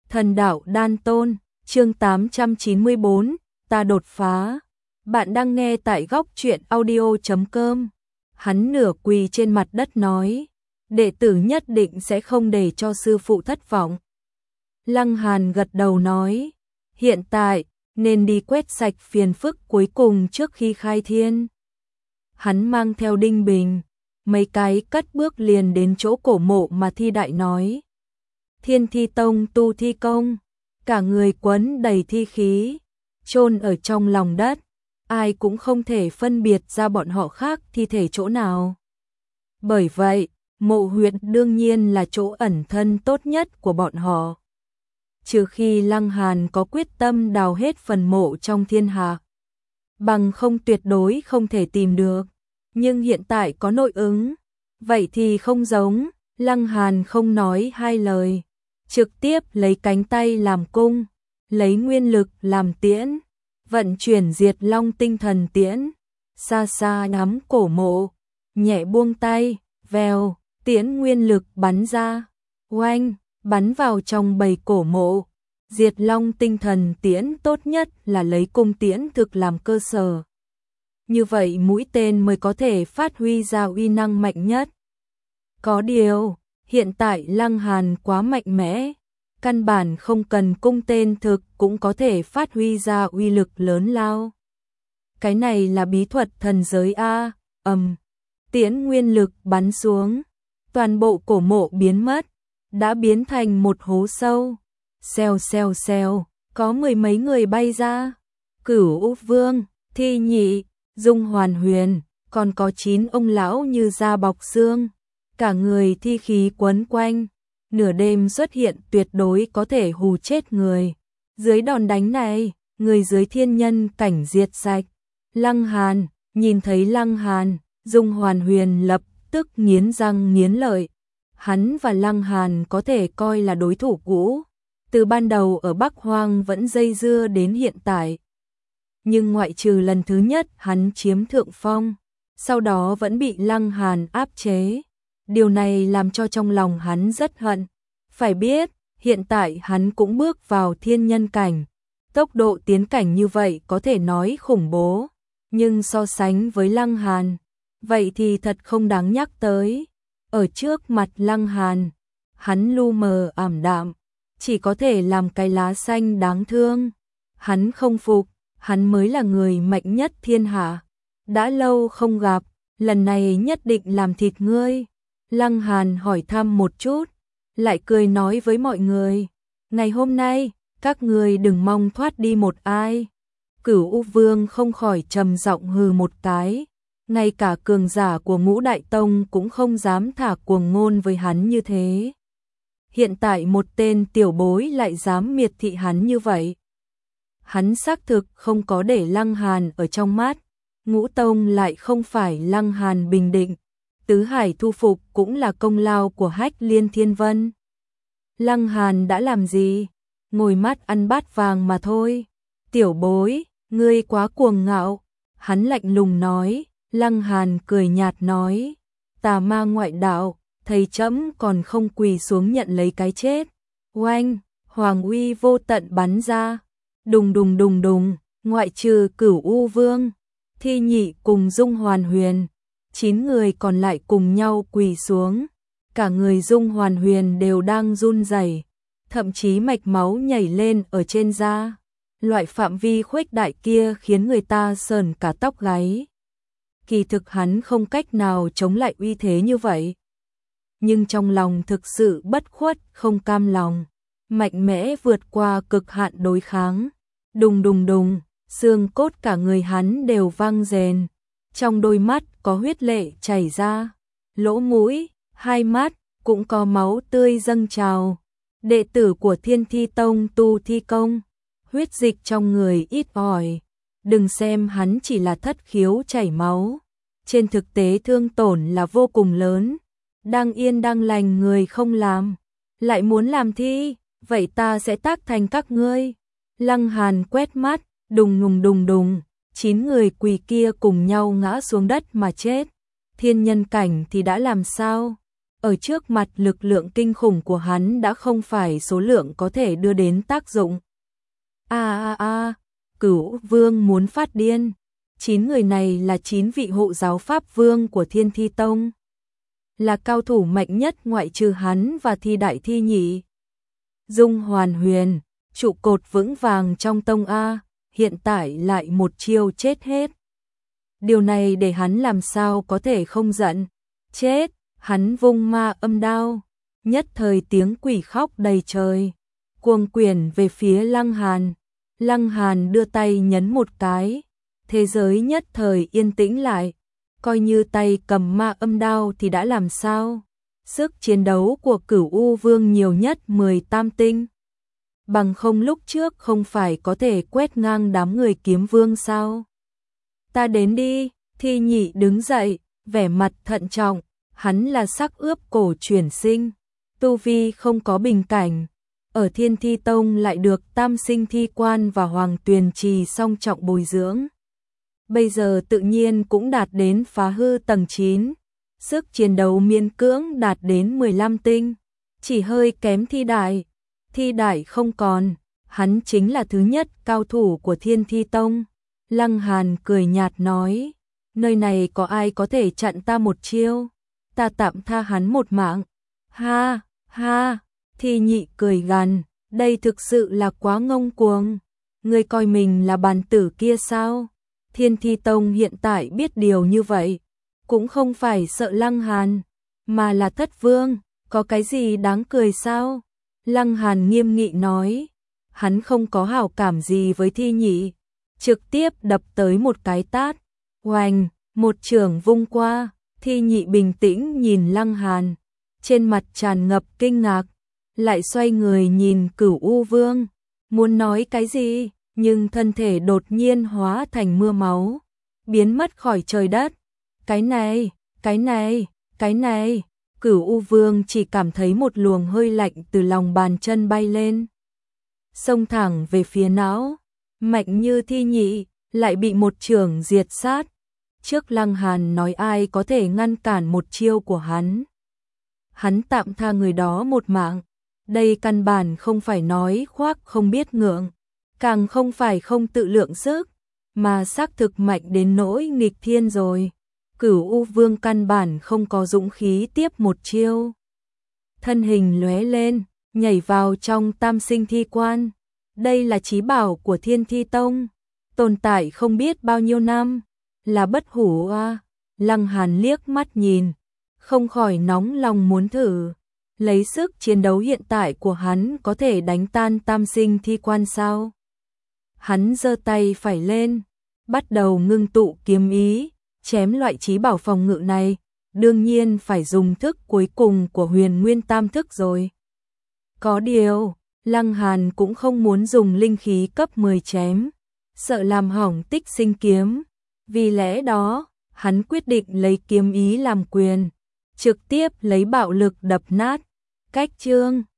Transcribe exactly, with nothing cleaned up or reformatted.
Thần đạo đan tôn, chương tám trăm chín mươi bốn, ta đột phá. Bạn đang nghe tại góc truyện audio chấm com. Hắn nửa quỳ trên mặt đất nói, đệ tử nhất định sẽ không để cho sư phụ thất vọng. Lăng Hàn gật đầu nói, hiện tại nên đi quét sạch phiền phức cuối cùng trước khi khai thiên. Hắn mang theo Đinh Bình, mấy cái cất bước liền đến chỗ cổ mộ mà thi đại nói. Thiên Thi Tông tu thi công, cả người quấn đầy thi khí, chôn ở trong lòng đất, ai cũng không thể phân biệt ra bọn họ khác thi thể chỗ nào. Bởi vậy, mộ huyệt đương nhiên là chỗ ẩn thân tốt nhất của bọn họ. Trừ khi Lăng Hàn có quyết tâm đào hết phần mộ trong thiên hạ, bằng không tuyệt đối không thể tìm được. Nhưng hiện tại có nội ứng, vậy thì không giống. Lăng Hàn không nói hai lời, trực tiếp lấy cánh tay làm cung, lấy nguyên lực làm tiễn, vận chuyển Diệt Long tinh thần tiễn, xa xa ngắm cổ mộ, nhẹ buông tay, vèo, tiễn nguyên lực bắn ra, oanh, bắn vào trong bầy cổ mộ. Diệt Long tinh thần tiễn tốt nhất là lấy cung tiễn thực làm cơ sở. Như vậy mũi tên mới có thể phát huy ra uy năng mạnh nhất. Có điều, hiện tại Lăng Hàn quá mạnh mẽ, căn bản không cần cung tên thực cũng có thể phát huy ra uy lực lớn lao. Cái này là bí thuật thần giới a, ầm, tiễn nguyên lực bắn xuống, toàn bộ cổ mộ biến mất, đã biến thành một hố sâu. Xèo xèo xèo, có mười mấy người bay ra, Cửu U Vương, Thi Nhị, Dung Hoàn Huyền, còn có chín ông lão như da bọc xương, cả người thi khí quấn quanh, nửa đêm xuất hiện tuyệt đối có thể hù chết người. Dưới đòn đánh này, người dưới thiên nhân cảnh diệt sạch. Lăng Hàn, nhìn thấy Lăng Hàn, Dung Hoàn Huyền lập tức nghiến răng nghiến lợi. Hắn và Lăng Hàn có thể coi là đối thủ cũ, từ ban đầu ở Bắc Hoang vẫn dây dưa đến hiện tại. Nhưng ngoại trừ lần thứ nhất hắn chiếm thượng phong, sau đó vẫn bị Lăng Hàn áp chế. Điều này làm cho trong lòng hắn rất hận. Phải biết, hiện tại hắn cũng bước vào thiên nhân cảnh. Tốc độ tiến cảnh như vậy có thể nói khủng bố. Nhưng so sánh với Lăng Hàn, vậy thì thật không đáng nhắc tới. Ở trước mặt Lăng Hàn, hắn lu mờ ảm đạm, chỉ có thể làm cái lá xanh đáng thương. Hắn không phục, hắn mới là người mạnh nhất thiên hạ. Đã lâu không gặp, lần này nhất định làm thịt ngươi. Lăng Hàn hỏi thăm một chút, lại cười nói với mọi người, ngày hôm nay, các người đừng mong thoát đi một ai. Cửu U Vương không khỏi trầm giọng hừ một cái, ngay cả cường giả của Ngũ Đại Tông cũng không dám thả cuồng ngôn với hắn như thế. Hiện tại một tên tiểu bối lại dám miệt thị hắn như vậy. Hắn xác thực không có để Lăng Hàn ở trong mắt, Ngũ Tông lại không phải Lăng Hàn bình định. Tứ Hải thu phục cũng là công lao của Hách Liên Thiên Vân. Lăng Hàn đã làm gì? Ngồi mắt ăn bát vàng mà thôi. Tiểu bối, ngươi quá cuồng ngạo. Hắn lạnh lùng nói. Lăng Hàn cười nhạt nói, tà ma ngoại đạo, thầy trẫm còn không quỳ xuống nhận lấy cái chết. Oanh, hoàng uy vô tận bắn ra. Đùng đùng đùng đùng, ngoại trừ Cửu U Vương, Thi Nhị cùng Dung Hoàn Huyền, chín người còn lại cùng nhau quỳ xuống. Cả người Dung Hoàn Huyền đều đang run rẩy, thậm chí mạch máu nhảy lên ở trên da. Loại phạm vi khuếch đại kia khiến người ta sởn cả tóc gáy. Kỳ thực hắn không cách nào chống lại uy thế như vậy. Nhưng trong lòng thực sự bất khuất, không cam lòng, mạnh mẽ vượt qua cực hạn đối kháng. Đùng đùng đùng, xương cốt cả người hắn đều vang rền. Trong đôi mắt có huyết lệ chảy ra, lỗ mũi, hai mắt cũng có máu tươi dâng trào. Đệ tử của Thiên Thi Tông tu thi công, huyết dịch trong người ít ỏi. Đừng xem hắn chỉ là thất khiếu chảy máu, trên thực tế thương tổn là vô cùng lớn. Đang yên đang lành người không làm, lại muốn làm thi, vậy ta sẽ tác thành các ngươi. Lăng Hàn quét mắt, đùng đùng đùng đùng, chín người quỳ kia cùng nhau ngã xuống đất mà chết. Thiên nhân cảnh thì đã làm sao? Ở trước mặt lực lượng kinh khủng của hắn đã không phải số lượng có thể đưa đến tác dụng. A a a, Cửu Vương muốn phát điên. Chín người này là chín vị hộ giáo pháp vương của Thiên Thi Tông. Là cao thủ mạnh nhất ngoại trừ hắn và Thi Đại Thi Nhị. Dung Hoàn Huyền, trụ cột vững vàng trong tông A, hiện tại lại một chiêu chết hết. Điều này để hắn làm sao có thể không giận. Chết, hắn vung ma âm đao, nhất thời tiếng quỷ khóc đầy trời, cuồng quyển về phía Lăng Hàn. Lăng Hàn đưa tay nhấn một cái, thế giới nhất thời yên tĩnh lại, coi như tay cầm ma âm đao thì đã làm sao? Sức chiến đấu của Cửu U Vương nhiều nhất mười tam tinh. Bằng không lúc trước không phải có thể quét ngang đám người kiếm vương sao? Ta đến đi, Thi Nhị đứng dậy, vẻ mặt thận trọng, hắn là sắc ướp cổ chuyển sinh, tu vi không có bình cảnh. Ở Thiên Thi Tông lại được Tam Sinh Thi Quan và Hoàng Tuyền Trì song trọng bồi dưỡng. Bây giờ tự nhiên cũng đạt đến phá hư tầng chín, sức chiến đấu miễn cưỡng đạt đến mười lăm tinh, chỉ hơi kém Thi Đại. Thi Đại không còn, hắn chính là thứ nhất cao thủ của Thiên Thi Tông. Lăng Hàn cười nhạt nói, nơi này có ai có thể chặn ta một chiêu, ta tạm tha hắn một mạng. Ha, ha, Thi Nhị cười gằn, đây thực sự là quá ngông cuồng. Ngươi coi mình là bàn tử kia sao? Thiên Thi Tông hiện tại biết điều như vậy, cũng không phải sợ Lăng Hàn, mà là thất vương, có cái gì đáng cười sao? Lăng Hàn nghiêm nghị nói, hắn không có hảo cảm gì với Thi Nhị, trực tiếp đập tới một cái tát, oành, một chưởng vung qua. Thi Nhị bình tĩnh nhìn Lăng Hàn, trên mặt tràn ngập kinh ngạc, lại xoay người nhìn Cửu U Vương, muốn nói cái gì, nhưng thân thể đột nhiên hóa thành mưa máu, biến mất khỏi trời đất. Cái này, cái này, cái này, Cửu U Vương chỉ cảm thấy một luồng hơi lạnh từ lòng bàn chân bay lên, xông thẳng về phía não, mạnh như Thi Nhị, lại bị một chưởng diệt sát. Trước Lăng Hàn nói ai có thể ngăn cản một chiêu của hắn. Hắn tạm tha người đó một mạng, đây căn bản không phải nói khoác không biết ngượng, càng không phải không tự lượng sức, mà xác thực mạnh đến nỗi nghịch thiên rồi. Cửu U Vương căn bản không có dũng khí tiếp một chiêu. Thân hình lóe lên, nhảy vào trong Tam Sinh Thi Quan. Đây là chí bảo của Thiên Thi Tông, tồn tại không biết bao nhiêu năm, là bất hủ a. Lăng Hàn liếc mắt nhìn, không khỏi nóng lòng muốn thử. Lấy sức chiến đấu hiện tại của hắn có thể đánh tan Tam Sinh Thi Quan sao? Hắn giơ tay phải lên, bắt đầu ngưng tụ kiếm ý, chém loại chí bảo phòng ngự này, đương nhiên phải dùng thức cuối cùng của Huyền Nguyên Tam Thức rồi. Có điều, Lăng Hàn cũng không muốn dùng linh khí cấp mười chém, sợ làm hỏng Tích Sinh kiếm, vì lẽ đó, hắn quyết định lấy kiếm ý làm quyền, trực tiếp lấy bạo lực đập nát. Cách chương